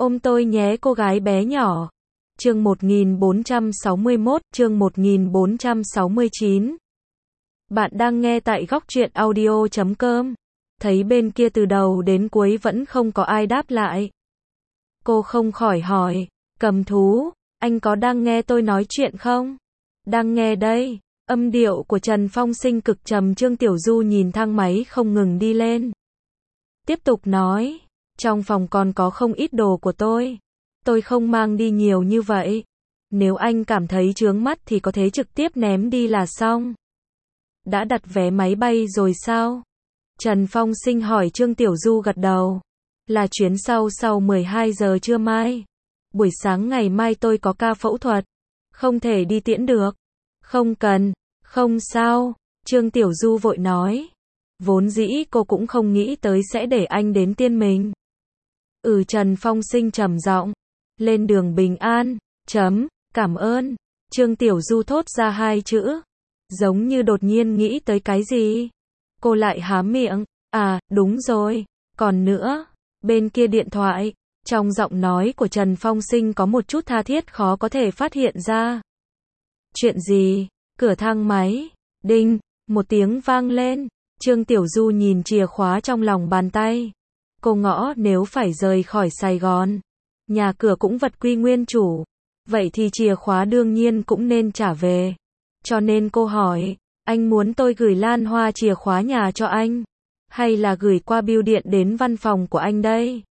Ôm tôi nhé cô gái bé nhỏ. Chương 1461, chương 1469. Bạn đang nghe tại góc truyện audio.com. Thấy bên kia từ đầu đến cuối vẫn không có ai đáp lại. Cô không khỏi hỏi, cầm thú, anh có đang nghe tôi nói chuyện không? Đang nghe đây. Âm điệu của Trần Phong Sinh cực trầm. Trương Tiểu Du nhìn thang máy không ngừng đi lên. Tiếp tục nói, trong phòng còn có không ít đồ của tôi không mang đi nhiều như vậy. Nếu anh cảm thấy chướng mắt thì có thể trực tiếp ném đi là xong. Đã đặt vé máy bay rồi sao? Trần Phong Sinh hỏi. Trương Tiểu Du gật đầu. Là chuyến sau 12 giờ trưa mai. Buổi sáng ngày mai tôi có ca phẫu thuật. Không thể đi tiễn được. Không cần, không sao. Trương Tiểu Du vội nói. Vốn dĩ cô cũng không nghĩ tới sẽ để anh đến tiên mình. Trần Phong Sinh trầm giọng. Lên đường bình an, cảm ơn. Trương Tiểu Du thốt ra hai chữ. Giống như đột nhiên nghĩ tới cái gì. Cô lại há miệng. À, đúng rồi. Còn nữa, bên kia điện thoại, trong giọng nói của Trần Phong Sinh có một chút tha thiết khó có thể phát hiện ra. Chuyện gì? Cửa thang máy. Đinh, một tiếng vang lên. Trương Tiểu Du nhìn chìa khóa trong lòng bàn tay. Cô ngõ nếu phải rời khỏi Sài Gòn, nhà cửa cũng vật quy nguyên chủ. Vậy thì chìa khóa đương nhiên cũng nên trả về. Cho nên cô hỏi, anh muốn tôi gửi Lan Hoa chìa khóa nhà cho anh? Hay là gửi qua bưu điện đến văn phòng của anh đây?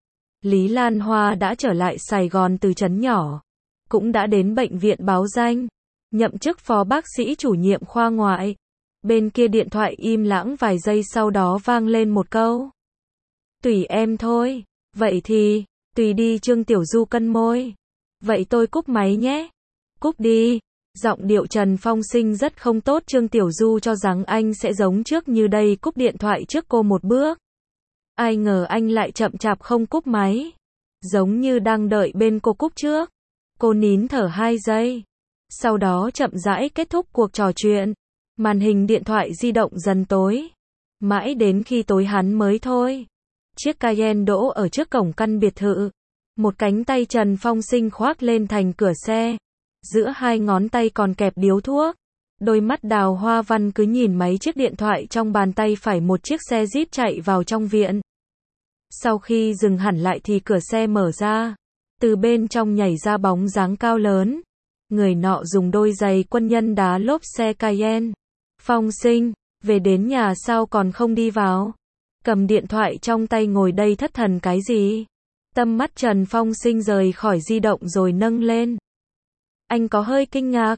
Lý Lan Hoa đã trở lại Sài Gòn từ trấn nhỏ. Cũng đã đến bệnh viện báo danh. Nhậm chức phó bác sĩ chủ nhiệm khoa ngoại. Bên kia điện thoại im lặng vài giây sau đó vang lên một câu. Tùy em thôi. Vậy thì, tùy đi. Trương Tiểu Du cân môi. Vậy tôi cúp máy nhé. Cúp đi. Giọng điệu Trần Phong Sinh rất không tốt. Trương Tiểu Du cho rằng anh sẽ giống trước như đây cúp điện thoại trước cô một bước. Ai ngờ anh lại chậm chạp không cúp máy. Giống như đang đợi bên cô cúp trước. Cô nín thở 2 giây. Sau đó chậm rãi kết thúc cuộc trò chuyện. Màn hình điện thoại di động dần tối. Mãi đến khi tối hắn mới thôi. Chiếc Cayenne đỗ ở trước cổng căn biệt thự. Một cánh tay Trần Phong Sinh khoác lên thành cửa xe. Giữa hai ngón tay còn kẹp điếu thuốc. Đôi mắt đào hoa văn cứ nhìn mấy chiếc điện thoại trong bàn tay phải. Một chiếc xe Jeep chạy vào trong viện. Sau khi dừng hẳn lại thì cửa xe mở ra. Từ bên trong nhảy ra bóng dáng cao lớn. Người nọ dùng đôi giày quân nhân đá lốp xe Cayenne. Phong Sinh, về đến nhà sao còn không đi vào? Cầm điện thoại trong tay ngồi đây thất thần cái gì? Tâm mắt Trần Phong Sinh rời khỏi di động rồi nâng lên. Anh có hơi kinh ngạc.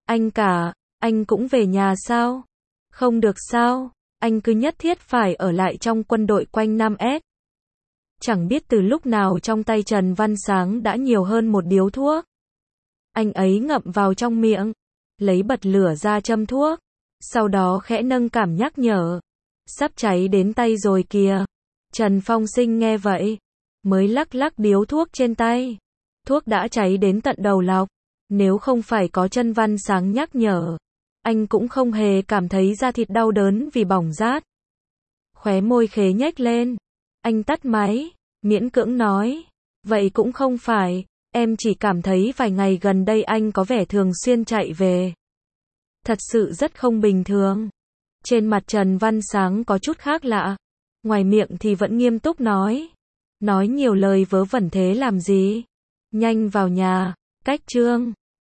Anh cũng về nhà sao? Không được sao? Anh cứ nhất thiết phải ở lại trong quân đội quanh Nam S. Chẳng biết từ lúc nào trong tay Trần Văn Sáng đã nhiều hơn một điếu thuốc. Anh ấy ngậm vào trong miệng, lấy bật lửa ra châm thuốc, sau đó khẽ nâng cảm nhắc nhở. Sắp cháy đến tay rồi kìa. Trần Phong Sinh nghe vậy, mới lắc lắc điếu thuốc trên tay. Thuốc đã cháy đến tận đầu lọc. Nếu không phải có Trần Văn Sáng nhắc nhở, anh cũng không hề cảm thấy da thịt đau đớn vì bỏng rát. Khóe môi khế nhếch lên. Anh tắt máy, miễn cưỡng nói. Vậy cũng không phải, em chỉ cảm thấy vài ngày gần đây anh có vẻ thường xuyên chạy về. Thật sự rất không bình thường. Trên mặt Trần Văn Sáng có chút khác lạ. Ngoài miệng thì vẫn nghiêm túc nói. Nói nhiều lời vớ vẩn thế làm gì? Nhanh vào nhà, cách Trương.